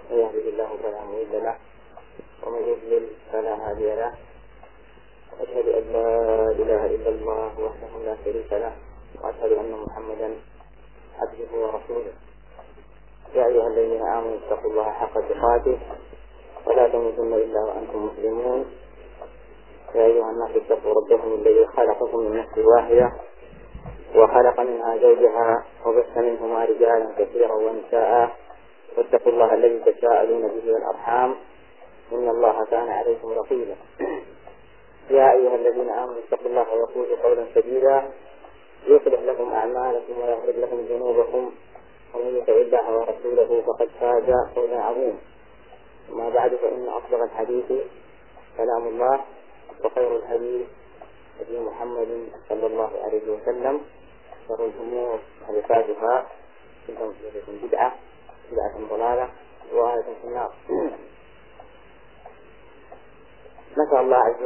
من يهده الله فلا مضل له ومن يضلل فلا هادي له. أشهد أن لا إله إلا الله وحده لا شريك له وأشهد أن محمدا عبده ورسوله. يا أيها الذين آمنوا اتقوا الله حق تقاته ولا تموتن إلا وأنتم مسلمون. يا أيها الناس اتقوا ربكم الذي خلقكم من نفس واحدة وخلق منها زوجها وبث منهما رجالا كثيرا ونساء واتقوا الله الذي تساءلون به والأرحام إن الله كان عليكم رقيبا. يا أيها الذين آمنوا اتقوا الله وقولوا قولا سديدا يصلح لكم أعمالكم ويغفر لكم ذنوبكم ومن يطع الله ورسوله فقد فاز فوزا عظيما. أما بعد فإن أصدق الحديث كلام الله وخير الحديث هدي محمد صلى الله عليه وسلم. شر الأمور محدثاتها كل محدثة بدعة ضلالة وآية في النار. نسأل الله عز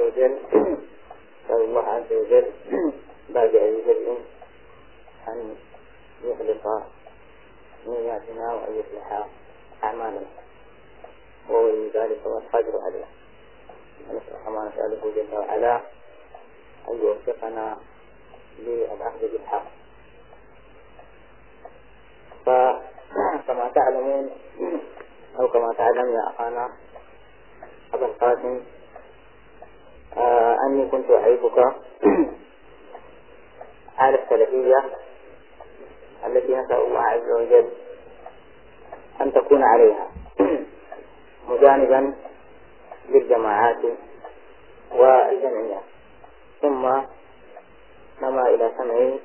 وجل بعد أي بدء أن يخلص نياتنا وأن يصلح أعمالنا وولي ذلك والقدر عليه. نسأل الله نسأله جل وعلا أن يوفقنا للأخذ بالحق. فكما تعلمون أو كما تعلم يا أخانا أبا القاسم أني كنت أعيبك على السلفية التي نسأل الله عز وجل أن تكون عليها مجانبا للجماعات والجمعيات. ثم نما إلى سمعي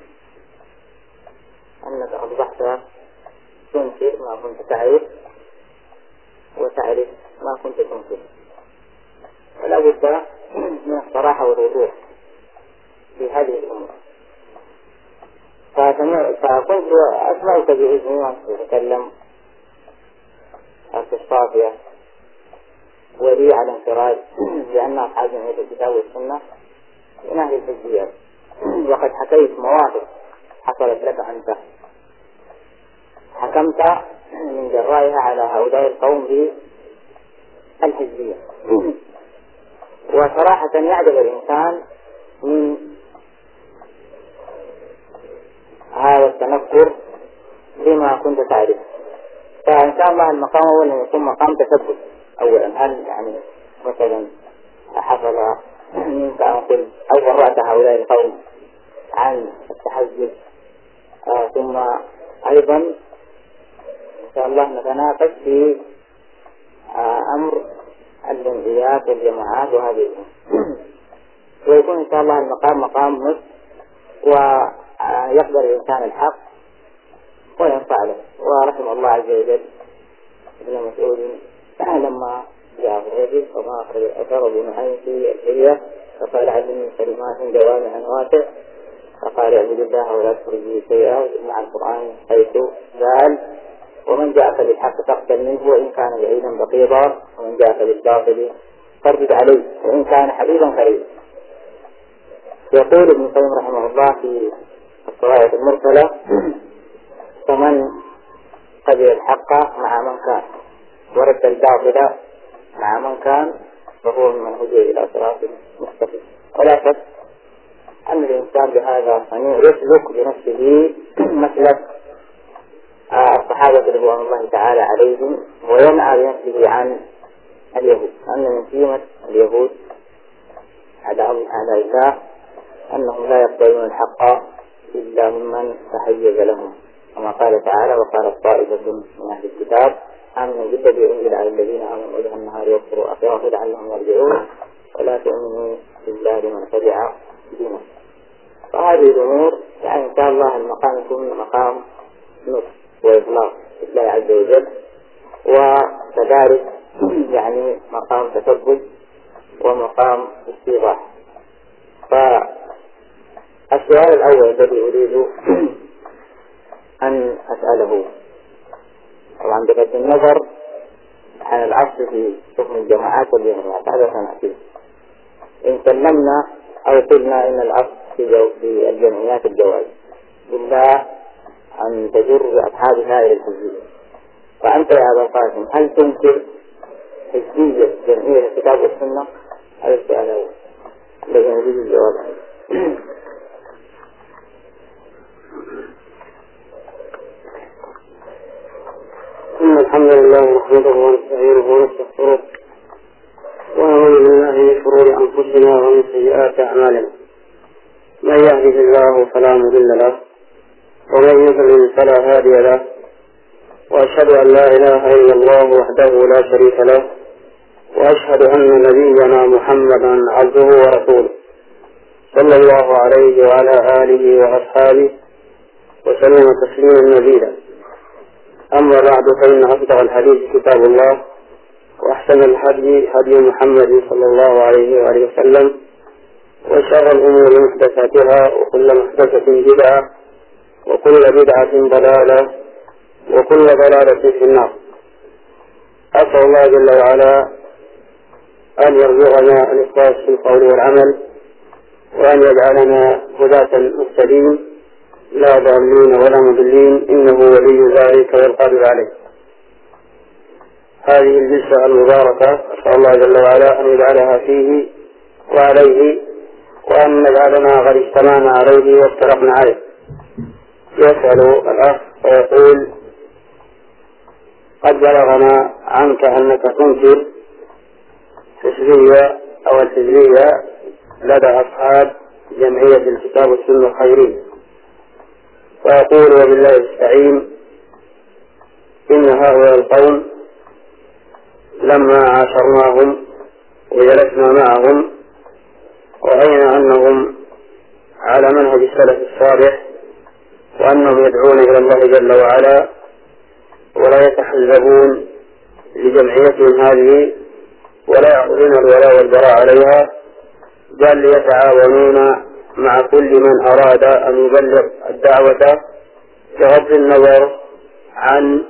أنك أصبحت تنكر ما كنت تعرف وتعرف ما كنت تنكر، ولا بد من الصراحة والوضوح في هذه الأمور. فكنت أسمعك بإذني وأنت تتكلم في الصافية ولي على انفراد لأن أصحاب جمعية الكتاب والسنة من أهل الحزبيات، وقد حكيت مواقف حصلت لك أنت حكمت من جرائها على هؤلاء القوم بالحزبية. وصراحة يعجب الإنسان من هذا التنكر بما كنت تعرف. فإن شاء الله المقام أولا يكون مقام تثبت. أولا هل يعني مثلا حصل منك أن قل أو برأت هؤلاء القوم عن التحزب؟ ثم أيضا إن شاء الله نتناقش في أمر الجمعيات والجماعات وهذه ويكون إن شاء الله المقام مقام نصف ويقبل الإنسان الحق وينفع له. ورحم الله عز وجل ابن مسعود لما جاء في الهجر وما أخرج الأثر ابن نعيم في الحلية فقال علمني كلمات جوامع واسع فقال اعبد الله ولا تشرك به شيئا مع القرآن حيث قال ومن جاءك بالحق فاقبل منه وإن كان بعيدا بقيضا ومن جاءك بالباطل فارجع عليه وإن كان حبيبا قريبا. يقول ابن القيم رحمه الله في الصواعق المرسلة فمن قبل الحق مع من كان ورد الباطل مع من كان فهو من هدي إلى صراط مستقيم. ولا شك أن الإنسان بهذا صنيع يسلك بنفسه مسلك الصحابة رضوان الله تعالى عليهم وينأى بنفسه عن اليهود، أن من سمة اليهود أعداء الله أنهم لا يقبلون الحق إلا ممن تحيز لهم، كما قال تعالى وقالت طائفة من أهل الكتاب آمنوا بالذي أنزل على الذين آمنوا وجه النهار يكفروا آخره لعلهم يرجعون ولا تؤمنوا بالله لمن تبع دينه. فهذه الأمور يعني إن شاء الله المقام يكون مقام نصح وإخلاص لله عز وجل، وكذلك يعني مقام تثبت ومقام استيضاح. فالسؤال الأول الذي أريد أن أسأله طبعا بغض النظر عن العصر في حكم الجماعات والجماعات هذا سنأتيه. إن سلمنا أو قلنا إن العصر في الجمعيات الجواز إلا أن تجر بأصحابها إلى الحزبية، فأنت يا أبا القاسم هل تنكر حزبية جمعية الكتاب والسنة؟ هذا السؤال الأول الذي نريد الجواب عنه. إن الحمد لله نحمده ونستعينه ونستغفره ونعوذ بالله من شرور أنفسنا ومن سيئات أعمالنا. من يهده الله فلا مضل له ومن يضلل فلا هادي له، وأشهد أن لا إله إلا الله وحده لا شريك له، وأشهد أن نبينا محمدا عبده ورسوله صلى الله عليه وعلى آله وأصحابه وسلم تسليما مزيدا. أما بعد، فإن أصدق الحديث كتاب الله، وأحسن الهدي هدي محمد صلى الله عليه وآله وسلم، وشر الأمور محدثاتها، وكل محدثة بدعة، وكل بدعة ضلالة، وكل ضلالة في النار. أسأل الله جل وعلا أن يرزقنا الإخلاص في القول والعمل، وأن يجعلنا هداة مهتدين لا ضالين ولا مضلين، إنه ولي ذلك والقادر عليه. هذه الجلسة المباركة أسأل الله جل وعلا أن يجعلها فيه وعليه، وأن نجعلنا قد اجتمعنا عليه وافترقنا عليه. يسأل الأخ ويقول: قد بلغنا عنك أنك تنكر حزبية أو الحزبية لدى أصحاب جمعية الكتاب والسنة الخيرية، ويقول: وبالله الستعين، إن هؤلاء القوم لما عاشرناهم وجلسنا معهم ورأينا أنهم على منهج السلف الصالح، وأنهم يدعون إلى الله جل وعلا ولا يتحزبون لجمعيتهم هذه ولا يأخذون الولاء والبراء عليها، بل يتعاونون مع كل من أراد أن يبلغ الدعوة بغض النظر عن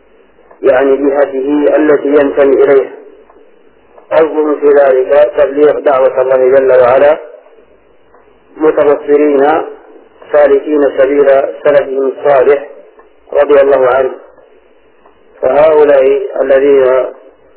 جهته التي ينتمي إليها. قصدهم في ذلك تبليغ دعوة الله جل وعلا، متبصرين سالكين سبيل سلفهم الصالح رضي الله عنه. فهؤلاء الذين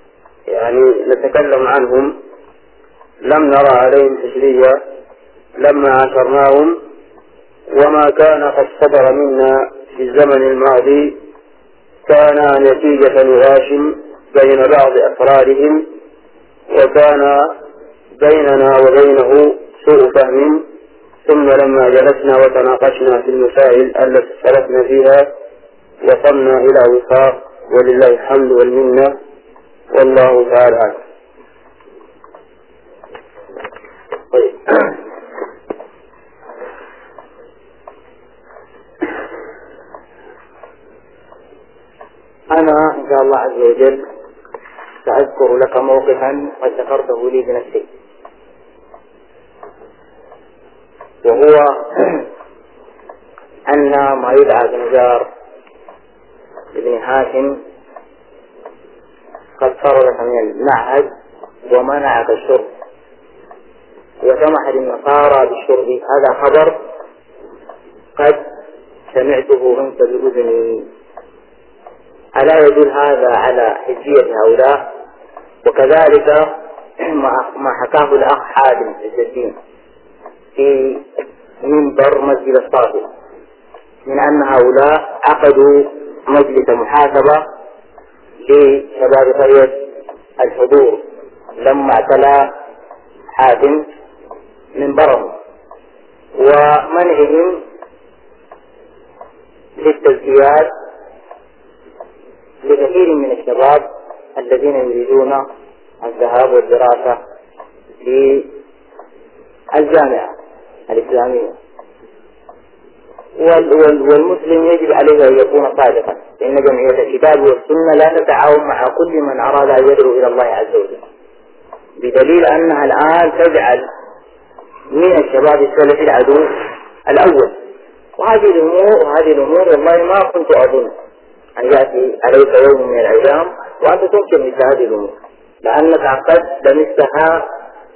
نتكلم عنهم لم نرى عليهم حزبية لما عاشرناهم، وما كان قد صدر منا في الزمن الماضي كان نتيجة نغاشم بين بعض أفرادهم، وكان بيننا وبينه سوء فهم. ثم لما جلسنا وتناقشنا في المسائل التي اختلفنا فيها وصلنا إلى وفاق، ولله الحمد والمنة، والله تعالى أعلم. أنا إن شاء الله عز وجل سأذكر لك موقفا قد ذكرته لي بنفسي، وهو أن ما يدعى بنجار ابن هاشم قد فرغ من المعهد ومنع الشرب وسمح للنصارى بالشرب. هذا خبر قد سمعته منك بأذني. ألا يدل هذا على حزبية هؤلاء؟ وكذلك ما حكاه الأخ حاتم الدين في منبر مسجد الصافي من أن هؤلاء عقدوا مجلس محاسبة لشباب قرية الحضور لما اعتلى حاتم منبرهم، ومنعهم للتزكيات لكثير من الشباب الذين يريدون الذهاب والدراسة في الجامعة الإسلامية. والمسلم يجب عليه أن يكون صادقا، لأن جمعية الكتاب والسنة لا تتعاون مع كل من أراد أن يدعو إلى الله عز وجل، بدليل أنها الآن تجعل من الشباب السلفي العدو الأول. وهذه الأمور والله ما كنت أظن أن يأتي عليك يوم من الأيام وأنت تنكر مثل هذه الأمور، لأنك قد لمستها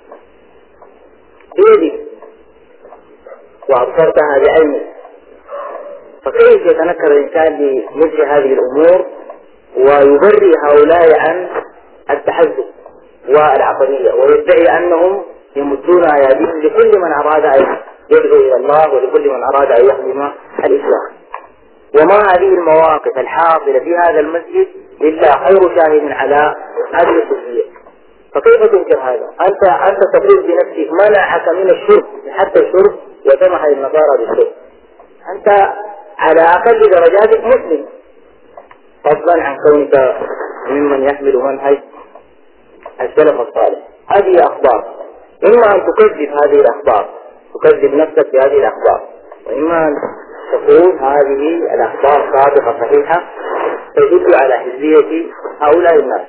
بيدك وأبصرتها بعينك. فكيف يتنكر الإنسان بمثل هذه الأمور ويبرئ هؤلاء عن التحزب والعقلية، ويدعي أنهم يمدون أيديهم لكل من أراد أن يدعو إلى الله ولكل من أراد أن يخدم الإسلام. وما هذه المواقف الحاصلة في هذا المسجد إلا خير شاهد على هذه الحزبية. فكيف تنكر هذا؟ أنت تقول بنفسك منعك من الشرب حتى الشرب وسمح للنصارى بالشرب. أنت على أقل درجاتك مسلم، فضلا عن كونك ممن يحمل منهج السلف الصالح. هذه أخبار، إما أن تكذب هذه الأخبار، تكذب نفسك بهذه الأخبار، وإما أن تقول هذه الأخبار صادقة صحيحة تدل على حزبية هؤلاء الناس.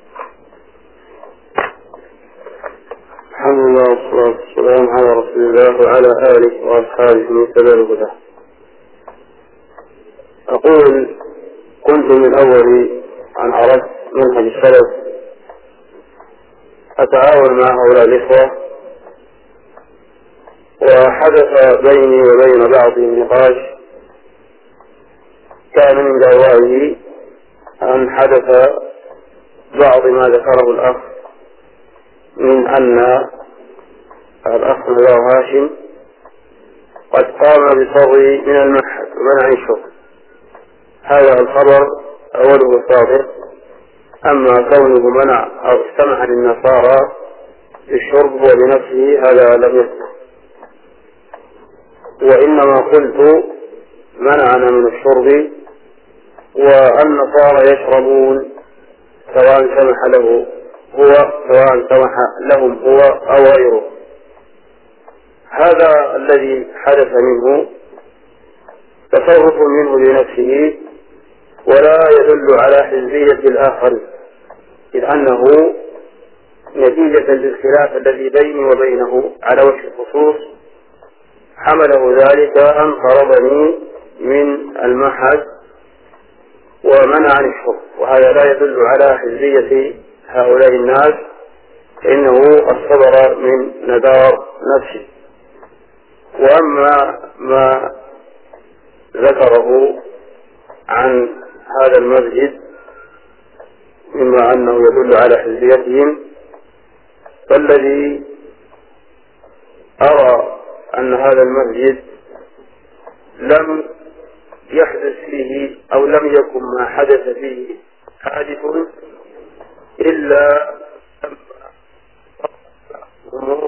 الحمد لله والصلاة والسلام على رسول الله وعلى آله وأصحابه من تبع الهدى. أقول كنت من أول أن عرفت منهج السلف أتعاون مع هؤلاء الإخوة، وحدث بيني وبين بعضهم نقاش كان من جوائه أن حدث بعض ما ذكره الأخ من أن الأخ الله هاشم قد قام بصري من المعهد ومنع الشغل. هذا الخبر أوله صادق، أما كونه منع أو استمح للنصارى بالشرب هو بنفسه هذا لم يثبت، وإنما قلت منعنا من الشرب والنصارى يشربون سواء سمح له هو سواء سمح لهم هو أو غيره. هذا الذي حدث منه تصرف منه لنفسه ولا يدل على حزبية الآخر، إذ أنه نتيجة للخلاف الذي بيني وبينه على وجه الخصوص حمله ذلك أن طردني من المعهد ومنعني الشرب، وهذا لا يدل على حزبية هؤلاء الناس، فإنه الصدر من ندار نفسه. وأما ما ذكره عن هذا المسجد مما أنه يدل على حزبيتهم، فالذي أرى أن هذا المسجد لم يحدث فيه أو لم يكن ما حدث فيه حادث إلا الأمور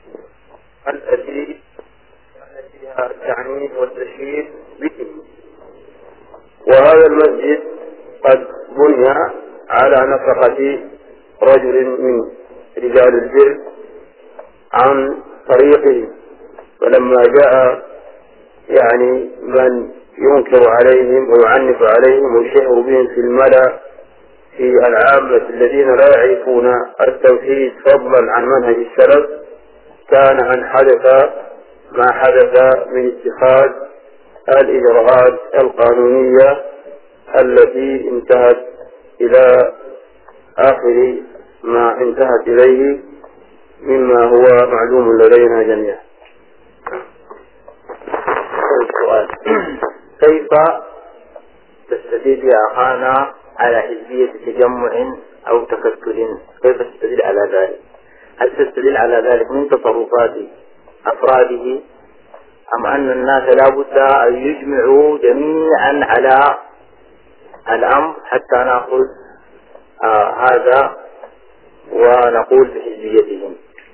التي فيها التعنيف والتشهير به. وهذا المسجد قد بني على نفقة رجل من رجال البر عن طريقه، فلما جاء يعني من ينكر عليهم ويعنف عليهم ويشهر بهم في الملأ في العامة الذين لا يعرفون التوحيد فضلا عن منهج السلف، كان أن حدث ما حدث من اتخاذ الإجراءات القانونية التي انتهت إلى آخر ما انتهت إليه مما هو معلوم لدينا جميعا. كيف تستدل يا أخانا على حزبية تجمع أو تكتل؟ كيف تستدل على ذلك؟ هل تستدل على ذلك من تصرفات أفراده، أم أن الناس لا بد أن يجمعوا جميعا على الأمر حتى نأخذ هذا ونقول بحزبيتهم؟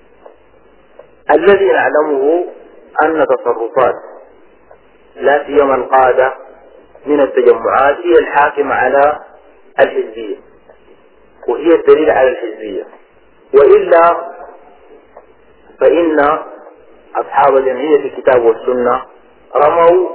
الذي نعلمه أن تصرفات لا سيما القادة من التجمعات هي الحاكمة على الحزبية، وهي الدليل على الحزبية، وإلا فإن أصحاب جمعية الكتاب والسنة رموا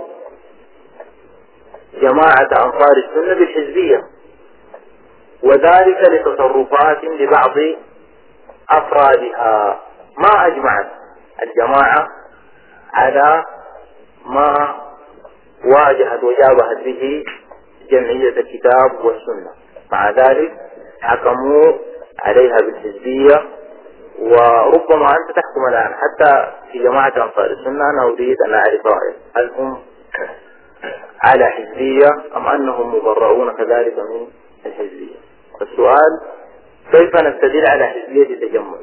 جماعة أنصار السنة بالحزبية، وذلك لتصرفات لبعض أفرادها ما أجمعت الجماعة على ما واجهت وجابهت به جمعية الكتاب والسنة. مع ذلك حكموا عليها بالحزبية. وربما أنت تحكم الآن حتى في جماعة أنصار السنة، أنا أريد أن أعرف رأيك، هل هم على حزبية أم أنهم مبرؤون كذلك من الحزبية. السؤال كيف نستدل على حزبية التجمع؟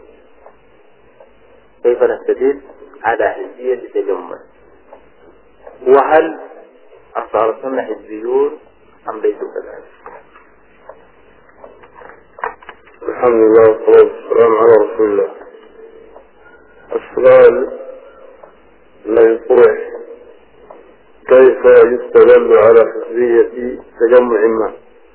كيف نستدل على حزبية التجمع؟ وهل أنصار السنة حزبيون أم ليسوا كذلك؟ الحمد لله والصلاة والسلام على رسول الله. السؤال الذي طرح كيف يستدل على حزبية تجمع ما؟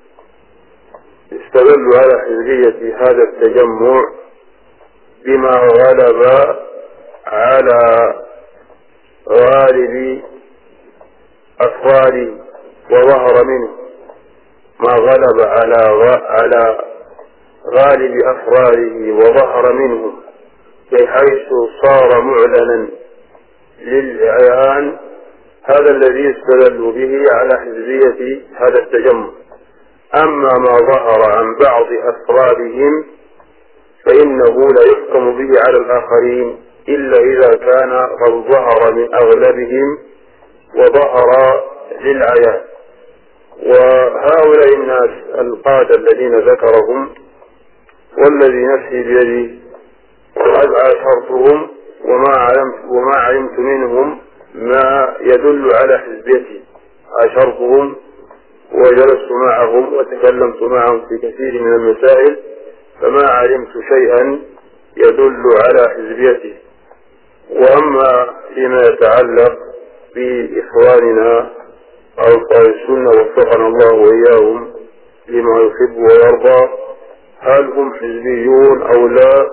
يستدل على حزبية هذا التجمع بما غلب على غالب أفراده وظهر منه، ما غلب على غالب أفراده وظهر منه بحيث صار معلنا للعيان، هذا الذي يستدل به على حزبية هذا التجمع. أما ما ظهر عن بعض أفرادهم فإنه لا يحكم به على الآخرين إلا إذا كان قد ظهر من أغلبهم وظهر للعيان. وهؤلاء الناس القادة الذين ذكرهم والذي نفسي بيدي قد عاشرتهم وما علمت منهم ما يدل على حزبيتي. عاشرتهم وجلست معهم وتكلمت معهم في كثير من المسائل فما علمت شيئا يدل على حزبيتي. وأما فيما يتعلق بإخواننا أنصار السنة وفقنا الله وإياهم لما يحب ويرضى، هل هم حزبيون أو لا؟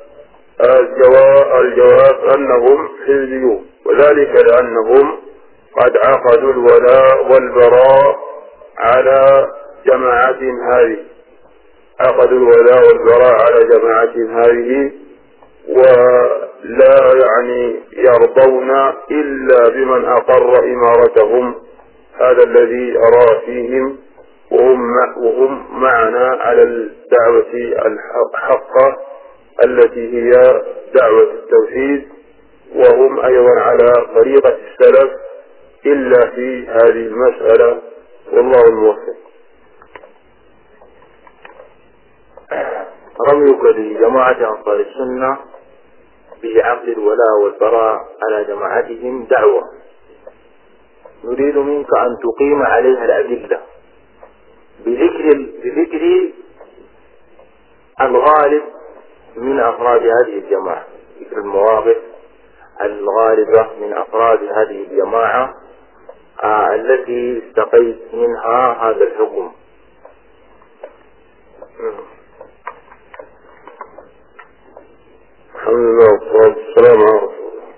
الجواب أنهم حزبيون، وذلك لأنهم قد عقدوا الولاء والبراء على جماعتهم هذه، عقدوا الولاء والبراء على جماعتهم هذه، ولا يرضون إلا بمن أقر إمارتهم. هذا الذي أرى فيهم، وهم معنا على الدعوة الحقة التي هي دعوة التوحيد، وهم أيضا على طريقة السلف إلا في هذه المسألة، والله الموفق. رميك لجماعة أنصار السنة بعقد الولاء والبراء على جماعتهم دعوة نريد منك أن تقيم عليها الأدلة بذكر الغالب من أفراد هذه الجماعة، ذكر المواقف الغالبة من أفراد هذه الجماعة التي استقيت منها هذا الحكم. الحمد لله والصلاة والسلام على رسول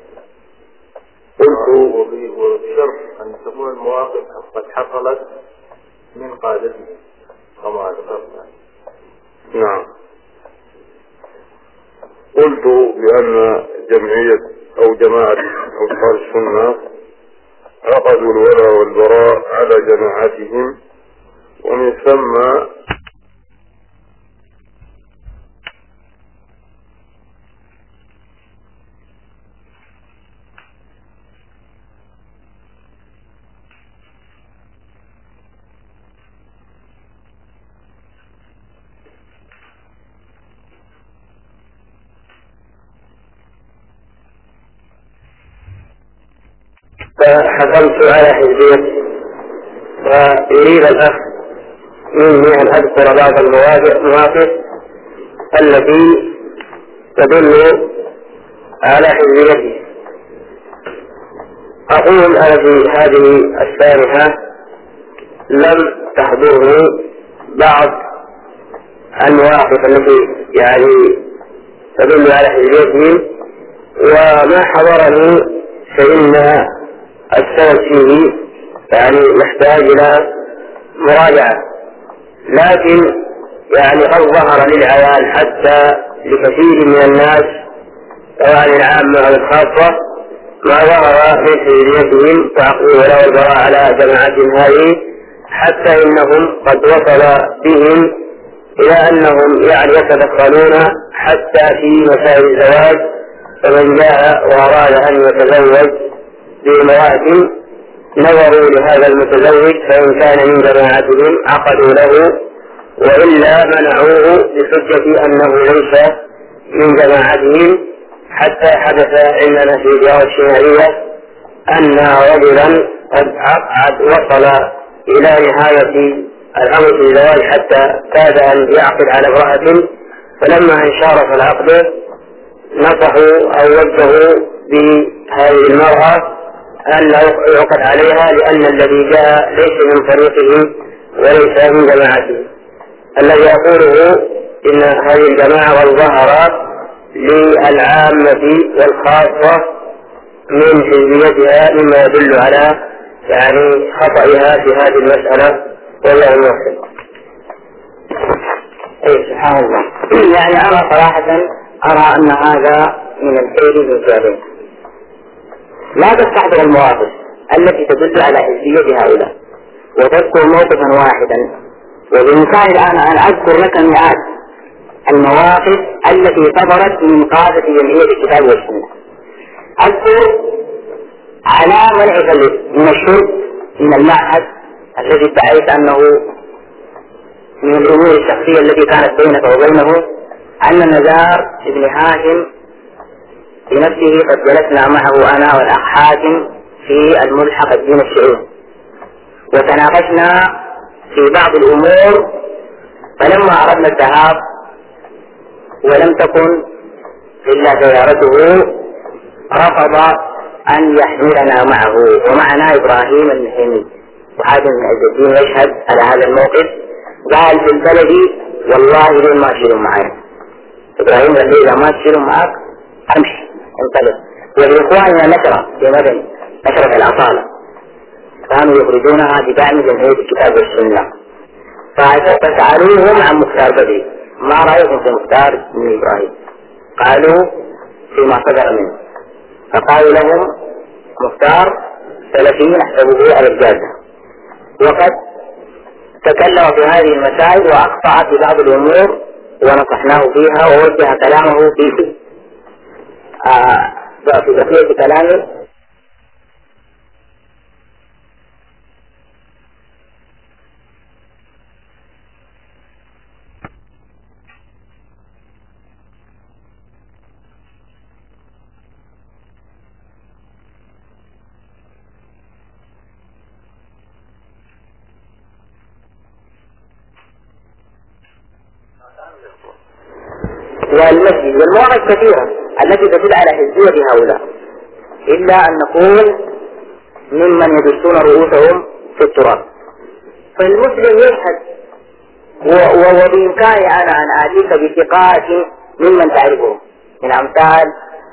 الله. قلت وبشرط أن تكون المواقف قد حصلت من قادته كما ذكرنا. نعم. قلت بأن جمعية أو جماعة أنصار السنة عقدوا الولاء والبراء على جماعتهم، ومن ثم فحكمت على حزبيتي. ويريد الأخ مني أن أذكر بعض المواقف التي تدل على حزبيتي. أقول أنا في هذه السابقة لم تحضرني بعض المواقف التي تدل على حزبيتهم، وما حضرني فإن السبب فيه محتاج إلى مراجعة، لكن قد ظهر للعيان حتى لكثير من الناس سواء العامة أو الخاصة ما ظهر من حزبيتهم وعقدوا الولاء والبراء على جماعتهم هذه، حتى إنهم قد وصل بهم إلى أنهم يتدخلون حتى في مسائل الزواج، فمن جاء وأراد أن يتزوج بامرأة نظروا لهذا المتزوج فإن كان من جماعتهم عقدوا له وإلا منعوه بحجة أنه ليس من جماعتهم، حتى حدث عندنا في ديار الشيعية أن رجلا قد وصل إلى نهاية الأمر في الزواج حتى كاد أن يعقد على امرأة، فلما انشارف العقد نصحوا أو وجهوا بهذه المرأة أن لا يعقد عليها، لأن الذي جاء ليس من طريقه وليس من جماعته. الذي أقوله إن هذه الجماعة والظهر للعامة والخاصة من حزبيتها مما يدل على يعني خطئها في هذه المسألة، والله الموفق. سبحان الله. يعني أنا صراحة أرى أن هذا من الخير بالجابين. لا تستحضر المواقف التي تدل على حزبية هؤلاء وتذكر موقفا واحدا، وبإمكاني الآن أن أذكر لك مئات المواقف التي صدرت من قادة جمعية الكتاب والسنة. أذكر على منع من الشرب من المعهد الذي ادعيت أنه من الأمور الشخصية التي كانت بينك وبينه، أن نزار ابن هاشم بنفسه قد جلسنا معه أنا والأخ حاتم في الملحق الدين الشعوب وتناقشنا في بعض الأمور، فلما أردنا الذهاب ولم تكن إلا زيارته رفض أن يحملنا معه، ومعنا إبراهيم المحيمي وحاتم بن عز الدين يشهد على هذا الموقف. قال في البلد والله لين ما تشيلوا معي. إبراهيم قال لي إذا ما تشيلوا معك أمشي انطلق. ولإخواننا نشرة في مدني، نشرة الأصالة كانوا يخرجونها بدعم جمعية الكتاب والسنة، فسألوهم عن مختار بدري ما رأيكم في مختار بن إبراهيم؟ قالوا فيما صدر منه، فقالوا لهم مختار سلفي نحسبه على الجادة، وقد تكلم في هذه المسائل وأخطأ في بعض الأمور ونصحناه فيها ووجه كلامه في بقية كلامه. والمسجد والمواقف كثيرة التي تدل على حزبية هؤلاء، إلا أن نقول ممن يدسون رؤوسهم في التراب. فالمسلم يشهد، وبإمكاني أنا أن آتيك بثقات ممن تعرفهم من أمثال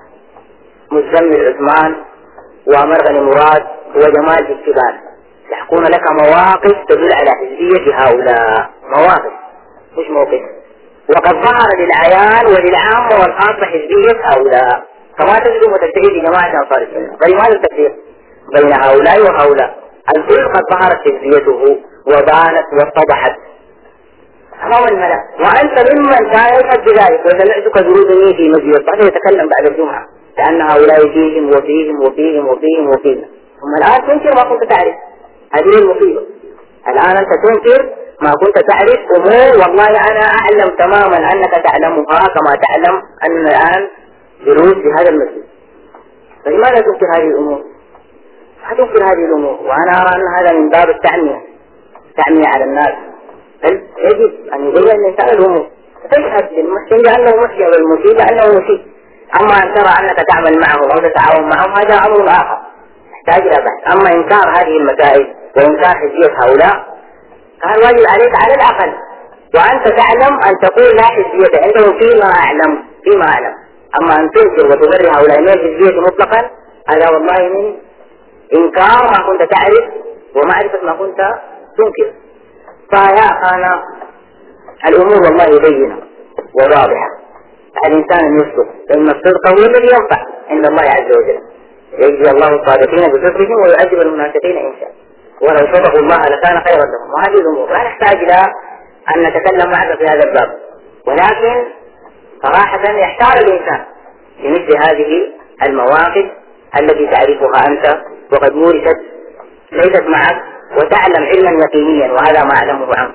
مزمل عثمان ومرغني مراد وجمال الشبال، يحكون لك مواقف تدل على حزبية هؤلاء، مواقف مش موقف. وقد ظهر للعيان وللعامة والخاصة حزبية هؤلاء، فما تجد متفقين في جماعة أنصار السنة. فلماذا التفريق بين هؤلاء وهؤلاء؟ الكل قد ظهرت حزبيته وبانت واتضحت أمام الملأ، وأنت ممن كان يشهد بذلك. وسمعتك دروسني في مسجد الصحيح يتكلم بعد الجمعة لأن هؤلاء فيهم وفيهم وفيهم وفيهم وفيهم، ثم الآن تنكر ما كنت تعرف. هذه المصيبة، الآن أنت تنكر ما كنت تعرف أمور والله أنا أعلم تماما أنك تعلمها، كما تعلم أن الآن دروس في هذا المسجد. فلماذا تنكر هذه الأمور؟ لا تنكر هذه الأمور، وأنا أرى أن هذا من باب التعمية على الناس. بل يجب أن يبين الإنسان الأمور، تشهد للمحسن بأنه محسن والمسيء بأنه مسيء. أما أن ترى أنك تعمل معهم أو تتعاون معهم هذا أمر آخر يحتاج إلى بحث. أما إنكار هذه المسائل وإنكار حزبية هؤلاء كان واجب عليك على الأقل، وأنت تعلم أن تقول لا حزبية عندهم فيما أعلم. أما أن تنكر وتبرر هؤلاء من الحزبية مطلقا هذا والله من إنكار ما كنت تعرف ومعرفة ما كنت تنكر. فيا أخانا الأمور والله بينة وواضحة، الإنسان أن يصدق، فإن الصدق هو الذي ينفع عند الله عز وجل. يجزي الله الصادقين بصدقهم ويعذب المنافقين إن شاء، ولو صدقوا الله لكان خيرا لهم. وهذه الأمور لا نحتاج إلى أن نتكلم معك في هذا الباب، ولكن صراحة يحتار الإنسان في مثل هذه المواقف التي تعرفها أنت وقد مورست ليست معك وتعلم علما يقينيا، وهذا ما أعلمه عنك.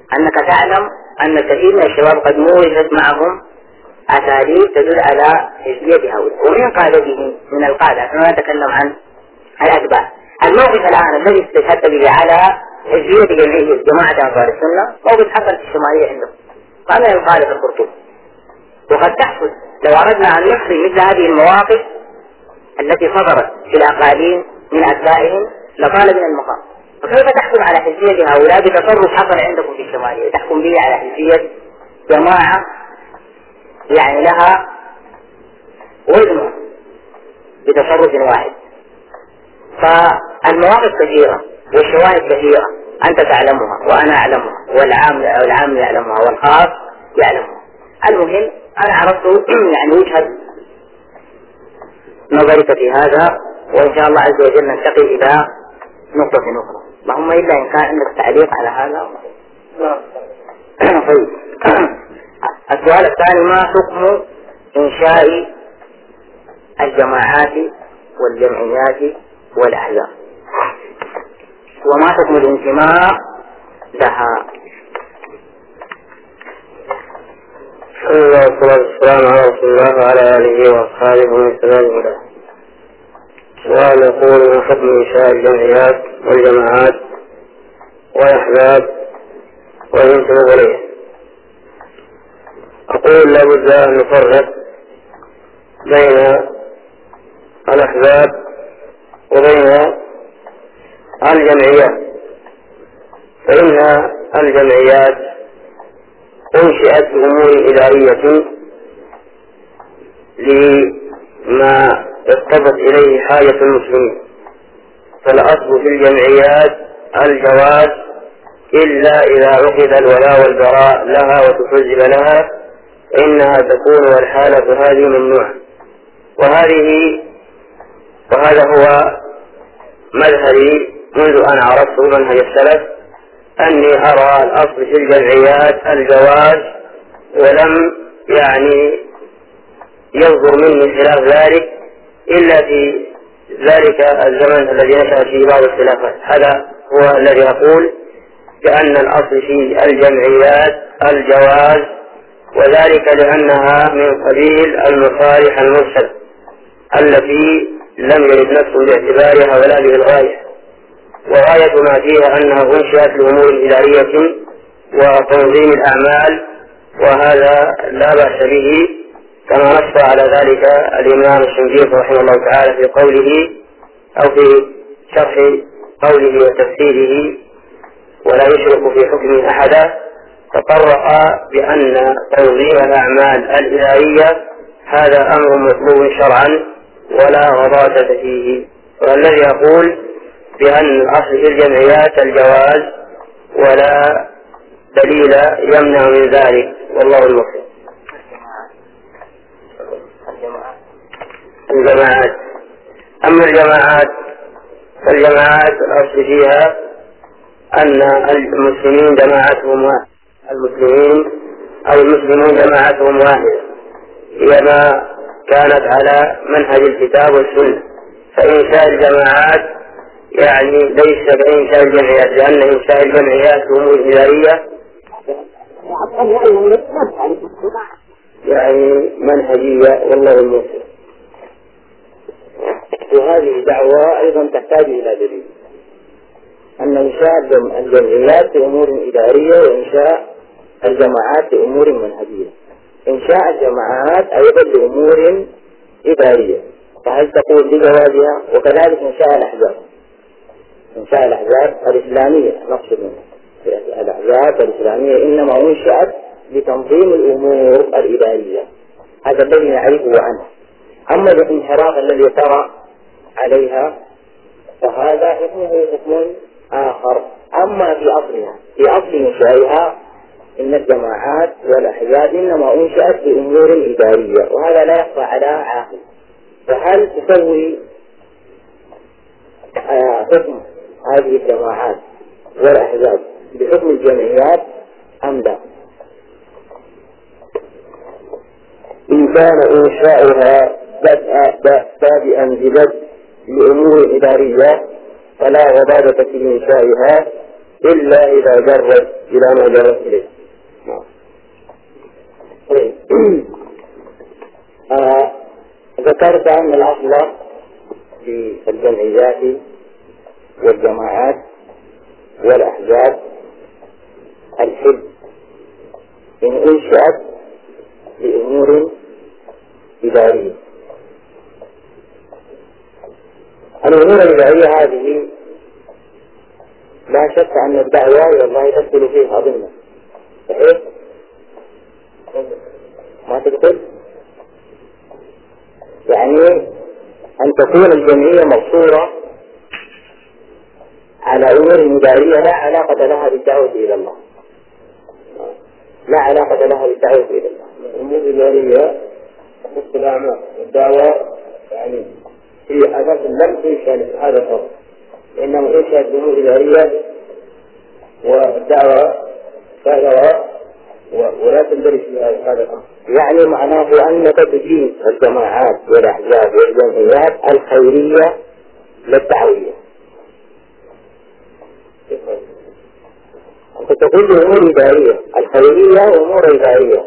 أنك تعلم أن الكثير من الشباب قد مورست معهم أساليب تدل على حزبية هؤلاء. ومن قاعدتهم من القاعدة، أنا أتكلم عن الأتباع، الموقف الآن الذي استشهدت به على حزبية جماعة أنصار السنة موقف حصل في الشمالية عندهم، وهذا يخالف القرطبي. وقد تحصل لو أردنا أن نحصي مثل هذه المواقف التي صدرت في الأقاليم من أتباعهم لطال من المقام. فكيف تحكم على حزبية هؤلاء بتصرف حصل عندكم في الشمالية؟ تحكم به على حزبية جماعة يعني لها وزن بتصرف واحد. فالمواقف كثيرة والشواهد كثيرة، أنت تعلمها وأنا أعلمها والعام يعلمها والخاص يعلمها. المهم أنا عرفت يعني وجهة نظرك في هذا، وإن شاء الله عز وجل ننتقل إلى نقطة أخرى، اللهم إلا إن كان عندك تعليق على هذا. طيب السؤال الثاني: ما حكم إنشاء الجماعات والجمعيات والأحزاب، وما حكم الانتماء لها؟ والصلاة والسلام على رسول الله وعلى آله وأصحابه ومن تبعهم بهداه. سؤال يقول: ما حكم إنشاء الجمعيات والجماعات والأحزاب والانتماء إليها؟ أقول لابد أن نفرق بين الأحزاب وبين الجمعيات، فإن الجمعيات أنشئت بأمور إدارية لما اقتضت إليه حاجة المسلمين، فالأصل في الجمعيات الجواز إلا إذا عقد الولاء والبراء لها وتحزب لها، إنها تكون والحالة هذه ممنوعة. وهذا هو مذهبي منذ أن عرفت منهج السلف، أني أرى الأصل في الجمعيات الجواز، ولم يعني يصدر مني خلاف ذلك إلا في ذلك الزمن الذي نشأ فيه بعض الخلافات. هذا هو الذي أقول بأن الأصل في الجمعيات الجواز، وذلك لأنها من قبيل المصالح المرسلة التي لم يرد نفسه باعتبارها ولا بالغاية، وغاية ما فيها أنها أنشئت لأمور إدارية وتنظيم الأعمال، وهذا لا بأس به، كما نص على ذلك الإمام الشنقيطي رحمه الله تعالى في قوله أو في شرح قوله وتفسيره: ولا يشرك في حكمه أحدا، تطرق بأن تنظيم الأعمال الإدارية هذا أمر مطلوب شرعا ولا غضاضة فيه. والذي يقول بأن الأصل في الجمعيات الجواز ولا دليل يمنع من ذلك، والله الموفق. الجماعات، أما الجماعات فالجماعات الأصل فيها أن المسلمين جماعتهم واحد، المسلمون جماعتهم واحدة، هي ما كانت على منهج الكتاب والسنة. فإنشاء الجماعات يعني ليس كإنشاء الجمعيات، لأن إنشاء الجمعيات أمور إدارية يعني منهجية، والله الموفق. وهذه دعوة أيضا تحتاج إلى دليل، أن إنشاء الجمعيات بأمور إدارية وإنشاء الجماعات بأمور منهجية. إنشاء الجماعات أيضا بأمور إدارية، فهل تقول بجوازها؟ وكذلك إنشاء الأحزاب الإسلامية، نقصد منها الأحزاب الإسلامية إنما أنشأت لتنظيم الأمور الإدارية، هذا الذي نعرفه عنه. أما الانحراف الذي طرأ عليها فهذا حكمه حكم آخر. أما في أصل إنشائها إن الجماعات والأحزاب إنما أنشأت بأمور إدارية، وهذا لا يخفى على عاقل. فهل تسوي حكم هذه الجماعات والأحزاب بحكم الجمعيات أم لا؟ إن كان إنشاؤها بادئا ببدء لأمور إدارية فلا غضاضة في إنشائها، إلا إذا جرت إلى ما جرت إليه. ذكرت أن الأصل في الجمعيات والجماعات والأحزاب الحزب إن أنشأت لأمور إدارية. الأمور الإدارية هذه لا شك أن الدعوة إلى الله تدخل فيها ضمن، صحيح؟ ما تدخل؟ يعني أن تكون الجمعية مقصورة على أمور إدارية لا علاقة لها بالدعوة إلى الله، لا علاقة لها بالدعوة إلى الله. الأمور الإدارية تخص الأعمال، الدعوة يعني هي أساس لم تنشأ هذا الفرق، إنما انشأت أمور إدارية والدعوة فهي ولا تندرج في هذا الأمر. يعني معناه أنك تجيب الجماعات والأحزاب والجمعيات الخيرية للدعوية. أنت تقول أمور إدارية، الخيرية أمور إدارية.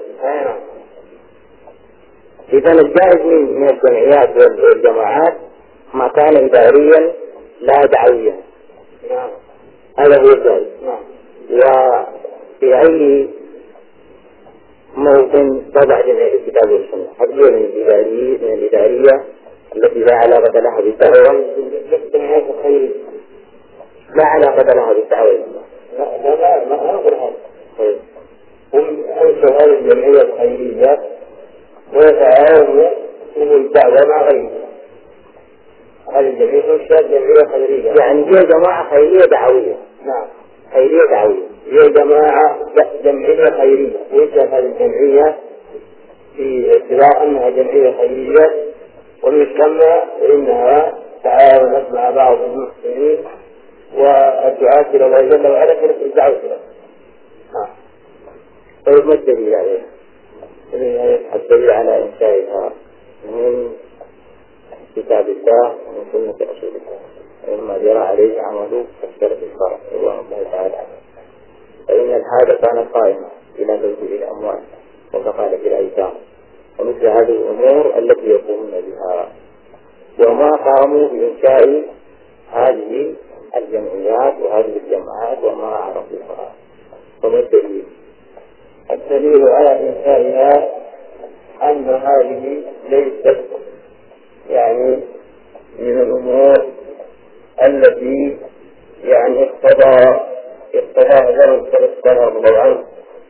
إذا الجائز من الجمعيات والجماعات ما كان إداريا لا دعويا. هذا هو الجائز. وفي أي موطن تضع جميع الكتاب والسنة حقيقة من الإدارية التي لا علاقة لها بالدعوة، لا علاقة لها بالدعوة. لا ما أقول هذا. هم أنشأوا هذه الجمعية الخيرية ويتعاونوا في الدعوة مع غيرها. هذه الجمعية أنشأت جمعية خيرية، يعني هي جماعة خيرية دعوية. نعم، خيرية دعوية. هي جمعية خيرية، وانشأت هذه الجمعية في اعتبار أنها جمعية خيرية، ومن ثم إنها تعاونت مع بعض المسلمين والدعاة إلى الله جل وعلا في نفس الدعوة إليه. طيب ما الدليل عليه؟ الدليل على إنشائها من كتاب الله ومن سنة رسول الله ومما جرى عليه عمله السلف الصالح رضوان الله تعالى عنه. فإن الحاجة كانت قائمة إلى توزيع الأموال وكفالة الأيتام ومثل هذه الأمور التي يقومون بها، وما قاموا بإنشاء هذه الجمعيات وهذه الجماعات وما عرفوها. وما الدليل؟ الدليل على إنشائها أن هذه ليست يعني من الأمور التي يعني اقتضى زمن السلف الصالح رضي الله عنه،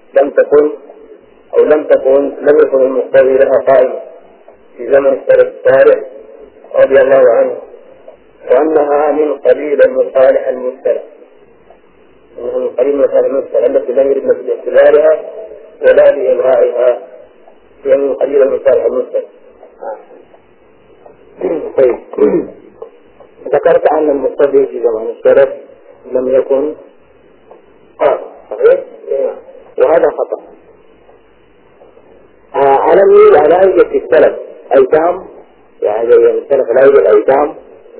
لم يكن المقتضي لها قائم في زمن السلف الصالح رضي الله عنه، وأنها من قبيل المصالح المرسلة، من قبيل المصالح المرسلة التي لم يرد باعتبارها ولا بإلغائها، هي من قبيل المصالح المرسلة. طيب، ذكرت أن المقتضي في زمان السلف لم يكن صحيح؟ وهذا خطأ. علمي لا يوجد في السلف أيتام، يعني السلف لا يوجد أيتام،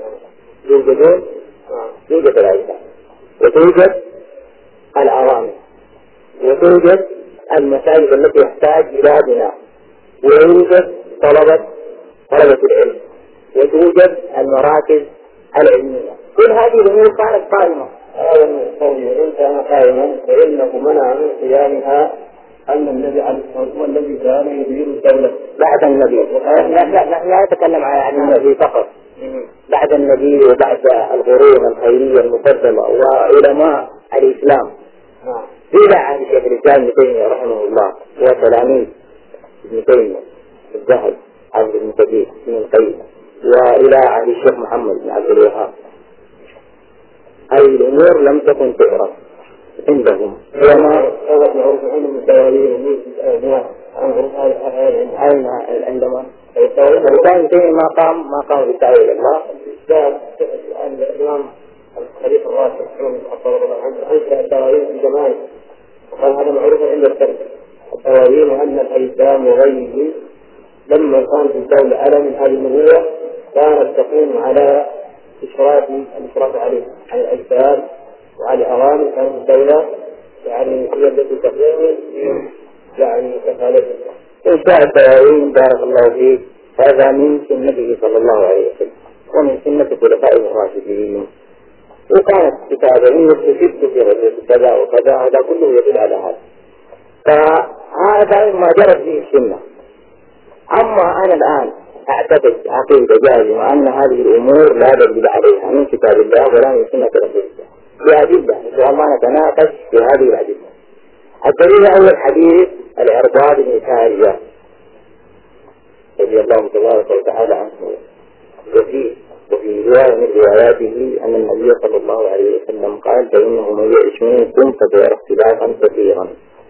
يوجد الأيتام وتوجد الأرامل وتوجد المساجد التي يحتاج إلى بناء، ويوجد طلبة العلم، وتوجد المراكز العلمية. كل هذه الأمور كانت قائمة. هذا المقتضي إن كان قائما فإنه منع من قيامها أن النبي عليه الصلاة والسلام هو الذي كان يدير الدولة بعد النبي. لا أتكلم عن النبي فقط، بعد النبي وبعد القرون الخيرية المفضلة وعلماء الإسلام إلى عهد شيخ الإسلام ابن تيمية رحمه الله وتلاميذ ابن تيمية الذهب عبد بن تيمية ابن القيم وإلى عهد الشيخ محمد بن عبد الوهاب. هذه الأمور لم تكن تعرف عندهم. وما معروف عندهم الدوالين عندما الإنسان شيء ما قام بالدعوة إلى الله. الإمام الخليفة الراشد عمر بن الخطاب رضي الله عنه أنشأ الدواوين في زمانه، وقال هذا معروف عند السلف. الدواوين وأن الأيتام وغيره لما كانت الدولة على من هذه النبوة كانت تقوم على الإشراف عليه على الأيتام وعلى أوامر كانت الدولة يعني هي التي تقوم يعني كفالتها. إن شاء الدواوين بارك الله فيك هذا من سنته صلى الله عليه وسلم ومن سنة خلفائه الراشدين، وكانت كتابة يستشد في رجل كذا وكذا، هذا كله يدل على هذا. فهذا ما جرت به السنة. أما أنا الآن أعتقد عقيدة جازمة أن هذه الأمور لا دليل عليها من كتاب الله ولا من سنة رسول الله بأدلة، إن شاء الله نتناقش في هذه الأدلة. الدليل أول حديث العرباض بن سارية رضي الله تبارك وتعالى عنه، وفي رواية من رواياته أن النبي صلى الله عليه وسلم قال: فإنه من يعش منكم فسيرى اختلافا كثيرا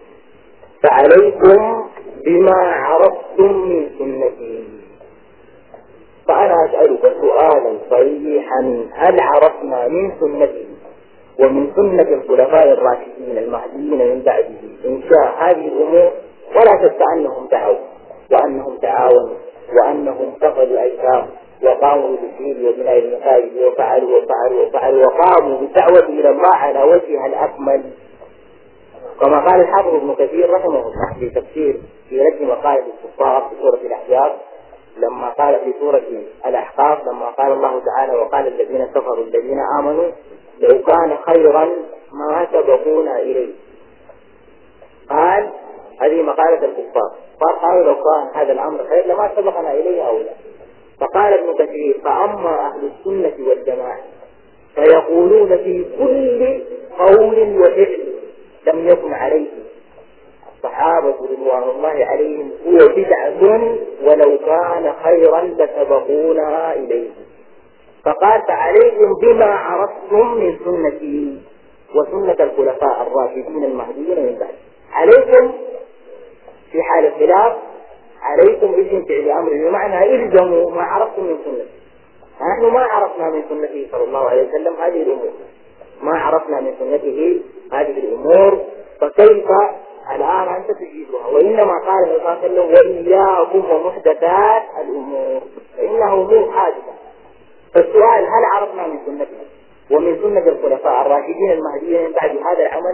فعليكم بما عرفتم من سنتي. فأنا أسألك سؤالا صريحا: هل عرفنا من سنته ومن سنة الخلفاء الراشدين المهديين من بعده إنشاء هذه الأمور؟ ولا شك أنهم دعوا وأنهم تعاونوا وأنهم كفلوا أيتام وقاموا بالدين وبناء المساجد وفعلوا وقاموا بالدعوة إلى الله على وجهها الأكمل، كما قال الحافظ ابن كثير رحمه الله في تفسير في رد مقالة الكفار في سورة الأحزاب، لما قال في سورة الأحقاف لما قال الله تعالى: وقال الذين كفروا الذين آمنوا لو كان خيرا ما سبقونا إليه. قال هذه مقالة الكفار، قالوا لو كان هذا الأمر خير لما سبقنا إليه هؤلاء. فقال ابن كثير: فأما أهل السنة والجماعة فيقولون في كل قول وفعل لم يكن عليه الصحابة رضوان الله عليهم هو بدعة ولو كان خيرا لسبقونا إليه. فقال: فعليكم بما عرفتم من سنتي وسنة الخلفاء الراشدين المهديين من بعد. عليكم في حال الخلاف، عليكم باسم فعل أمر، بمعنى إلزموا ما عرفتم من سنته. نحن ما عرفنا من سنته صلى الله عليه وسلم هذه الأمور، ما عرفنا من سنته هذه الأمور، فكيف الآن أنت تجيبها؟ وإنما قال النبي صلى الله عليه وسلم: وإياكم ومحدثات الأمور فإنه مو حادثة. فالسؤال: هل عرفنا من سنته ومن سنة الخلفاء الراشدين المهديين من بعد هذا العمل؟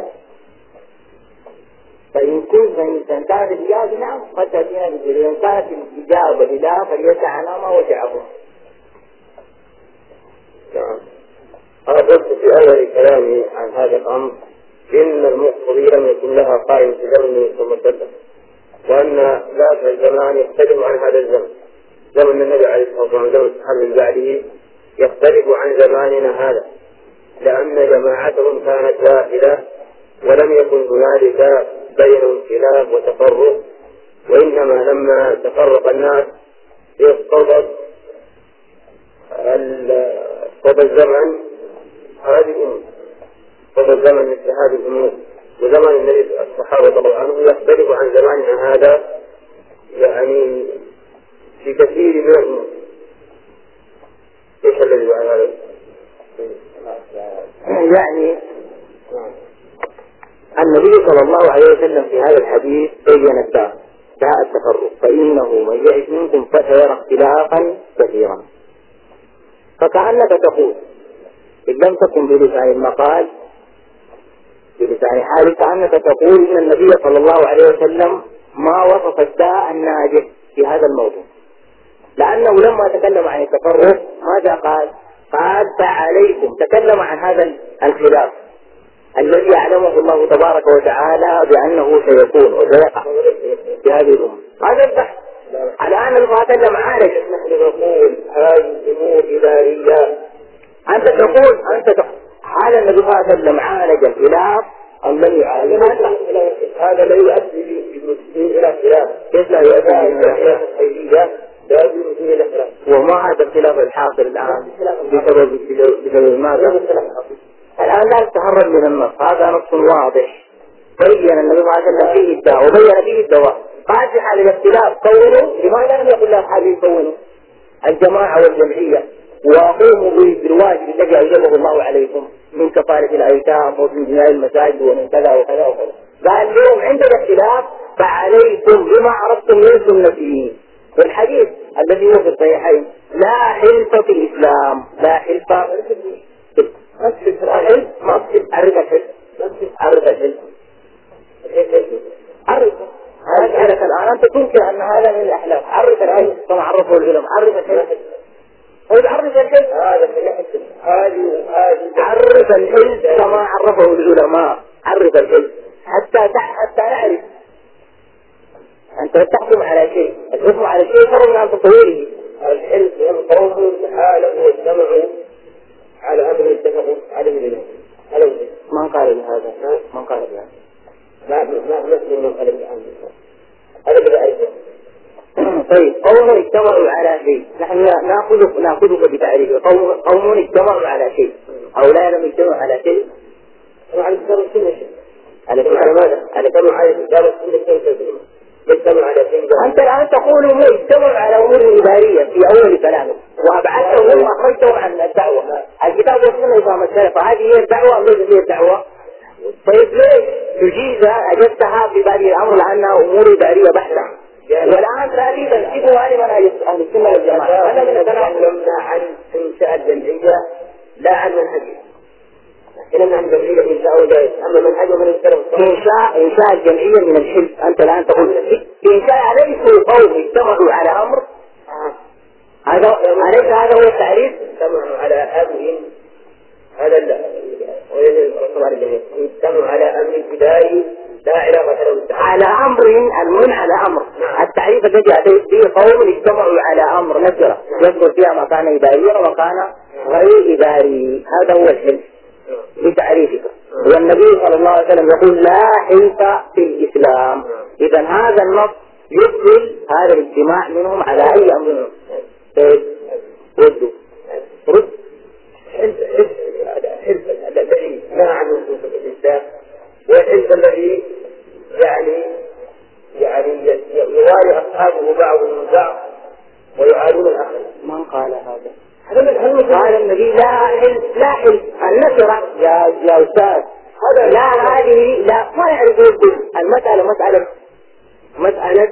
فإن كانت الإجابة نعم قد تأتينا بالدليل، وإن كانت الإجابة لا فليسعنا ما وسعهم. نعم. أنا قلت في أول كلامي عن هذا الأمر إن المقتضي لم يكن لها قائم في زمن ثم بدل، وأن ذاك الزمان يختلف عن هذا الزمن، زمن النبي عليه الصلاة والسلام زمن الصحابة من بعده يختلف عن زماننا هذا، لأن جماعتهم كانت واحدة ولم يكن هنالك بينهم خلاف وتفرق، وإنما لما تفرق الناس يصطدم الزمن هذه الأمور، الزمن مثل هذه الأمور، وزمن النبي الصحابة رضي الله عنهم يختلف عن زماننا هذا يعني في كثير من الأمور. ايش الذي بعد هذا؟ يعني النبي صلى الله عليه وسلم في هذا الحديث بين الداء التفرق، فإنه من يعش منكم فسيرى اختلافا كثيرا. فكأنك تقول إن لم تكن بلسان المقال بلسان حالك، كأنك تقول إن النبي صلى الله عليه وسلم ما وصف الداء الناجح في هذا الموضوع، لأنه لما تكلم عن التفرق ماذا قال؟ قال: فعليكم، تكلم عن هذا الخلاف الذي يعلمه الله تبارك وتعالى بأنه سيكون وسيقع في هذه الأمة. هذا البحث الآن المتكلم عالج. نحن نقول هذه الأمور إدارية، أنت تقول هذا النبي صلى الله عليه وسلم عالج الخلاف أم لم يعالج؟ هذا لا يؤدي بالمسلمين إلى خلاف، كيف لا يؤدي إلى خلاف الخيرية؟ لا يؤدي بالمسلمين إلى خلاف. وما هذا الخلاف الحاصل الآن بسبب ماذا؟ الآن لا تتهرب من النص، هذا نص واضح بين النبي صلى الله عليه وسلم فيه الداء وبين فيه الدواء. قال في حال الاختلاف كونوا، لماذا لم يقل لهم حال كونوا الجماعة والجمعية وقوموا بالواجب الذي أوجبه الله عليكم من كفالة الأيتام ومن بناء المساجد ومن كذا وكذا وكذا. قال اليوم عندنا اختلاف فعليكم بما عرفتم من سنته. والحديث الذي هو في الصحيحين: لا حلف في الإسلام، لا حلف الآن أنت تنكر أن هذا من الأحلام. عرف الحلم كما عرفه العلماء. عرف الحلم. عرف الحلم. عرف الحلم كما عرفه العلماء. عرف الحلم حتى نعرف. أنت تحكم على شيء، الحكم على شيء فرق من عن تطويره. الحلم قوم حاله واجتمعوا على أمر اتفقوا عليه العلم. من قال بهذا؟ من قال بهذا؟ ما مسلم من قال بهذا. هذا اللي أعرفه. طيب قوم اجتمعوا على شيء، نحن نأخذك بتعريفه. قوم اجتمعوا على شيء، هؤلاء لم يجتمعوا على شيء. على كتاب كل شيء. على كتاب ماذا؟ على كتاب كل شيء. يجتمع على شيء. أنت الآن تقول هم اجتمعوا على أمور إدارية في أول كلامك، وأبعدتهم وأخرجتهم عن الدعوة. الكتاب والسنة إمام السلف، هذه هي الدعوة أم ليست هي الدعوة؟ طيب ليش تجيز أجبتها في بهذه الأمر لأنها أمور إدارية بحتة؟ والآن تأتي تنسبها لمنهج أهل السنة والجماعة. هذا من الكلام عن إنشاء الجمعية لا عن منهجه. إنما عن جمعية إنشاء وجائز، أما منهجه من السلف. إنشاء الجمعية من الحلم. أنت الآن تقول إنشاء ليسوا قوم اجتمعوا على أمر. أليس هذا هو التعريف؟ اجتمعوا على أمر. هذا لا. اجتمعوا على أمر ابتدائي لا علاقة له. على أمر المن على أمر. التعريف الذي أتيت به قوم اجتمعوا على أمر نكرة يذكر فيها ما كان إداريا وما كان غير إداري. هذا هو الحلم بتعريفك. والنبي صلى الله عليه وسلم يقول لا حلف في الإسلام. إذا هذا النص يبطل هذا الاجتماع منهم على أي أمر. رد حلف الذي لا عنه في الإسلام، والحلف الذي يعني يوالي أصحابه بعضهم بعض ويعادون الآخر. من قال هذا؟ قال النبي لا حلف النكرة يا أستاذ. لا هذه لا ما يعرف المسألة مسألة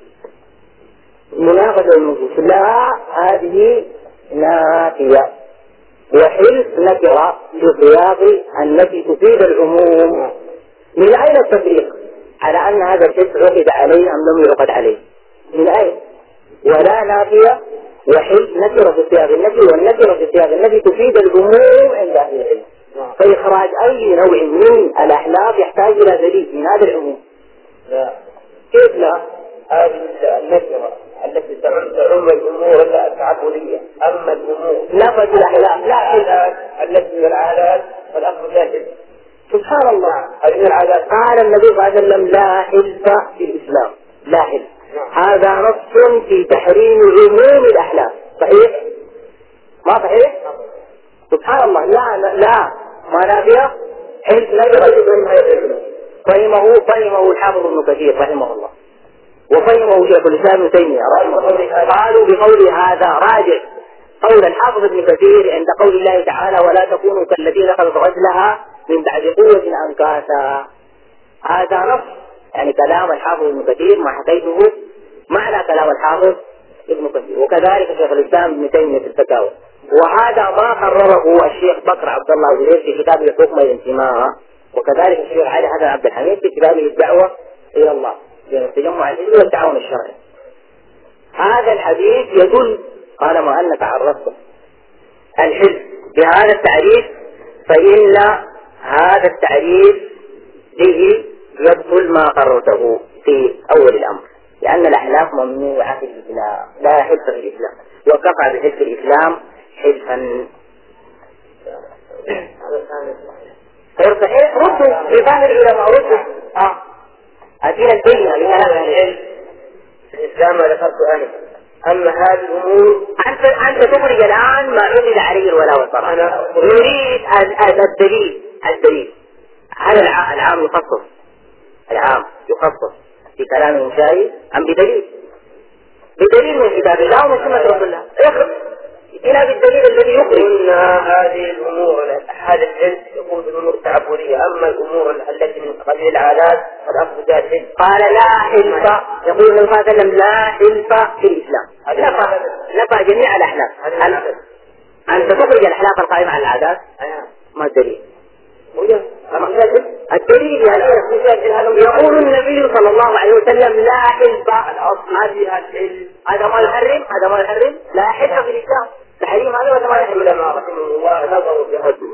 مناقضة النصوص. لا هذه نافية، وحلف نكرة في سياق التي تفيد العموم. من أين التفريق على أن هذا الحلف عقد عليه أم لم يعقد عليه؟ من أين؟ ولا نافية وحلف نكرة في سياق النفي، والنكرة في سياق النفي تفيد العموم عند أهل العلم. فإخراج أي نوع من الأحلاف يحتاج إلى دليل من هذا العموم. لا كيف لا؟ هذه النكرة التي تعم الأمور التعبدية، أما الأمور لفظ الأحلاف لا حلف التي من العادات فالأمر جاهز. سبحان الله. هذه العادات قال النبي صلى الله عليه وسلم لا حلف في الإسلام. لا حلف. هذا نص في تحريم عموم الأحلاف. صحيح؟ ما صحيح؟ سبحان الله. لا ما نافية. حلف نكرة. فهمه الحافظ ابن كثير رحمه الله، وفهمه شيخ الإسلام ابن تيمية رحمه الله. قالوا بقول هذا راجع قول الحافظ ابن كثير عند قول الله تعالى ولا تكونوا كالذين خلقت غزلها من بعد قوة أنكاثا. هذا نص يعني كلام الحافظ ابن كثير ما حكيته معنى كلام الحافظ ابن كثير، وكذلك شيخ الإسلام ابن تيمية في الفتاوى. وهذا ما قرره الشيخ بكر عبد الله زبير في كتابه حكم الانتماء، وكذلك الشيخ علي حسن عبد الحميد في كتابه الدعوة إلى الله بين التجمع الحزبي والتعاون الشرعي. هذا الحديث يدل قال ما أنك عرفته الحزب بهذا التعريف، فإن هذا التعريف به يبطل ما قررته في أول الأمر، لأن الأحلاف ممنوعة في الإسلام، لا حلف في الإسلام، وكفى بحلف الإسلام حلفا. غير صحيح. ردوا بفهم العلماء ردوا. أتينا البينة لكلام العلم. الإسلام ما ذكرت أنا. أما هذه الأمور أنت تخرج الآن ما عمل عليه الولاء والبراء. نريد الدليل. هل العام يخصص؟ العام يخصص في كلام إنشائي أم بدليل من كتاب الله ومن سنة رسول الله؟ إلى بالدليل الذي يخرج. قلنا هذه الأمور هذا الحلف يكون بالأمور التعبدية، أما الأمور التي من قبيل العادات فالأصل فيها الحلف. قال لا حلف، يقول النبي صلى الله عليه وسلم لا حلف في الإسلام. نفى جميع الأحلاف. أنت تخرج الأحلاف القائمة على العادات. ما الدليل؟ الدليل يعني يقول النبي صلى الله عليه وسلم لا حلف هذا ما يحرم لا حلف في الإسلام تحريم هذا ولا ما يحرم. رحمه الله نظروا في هذا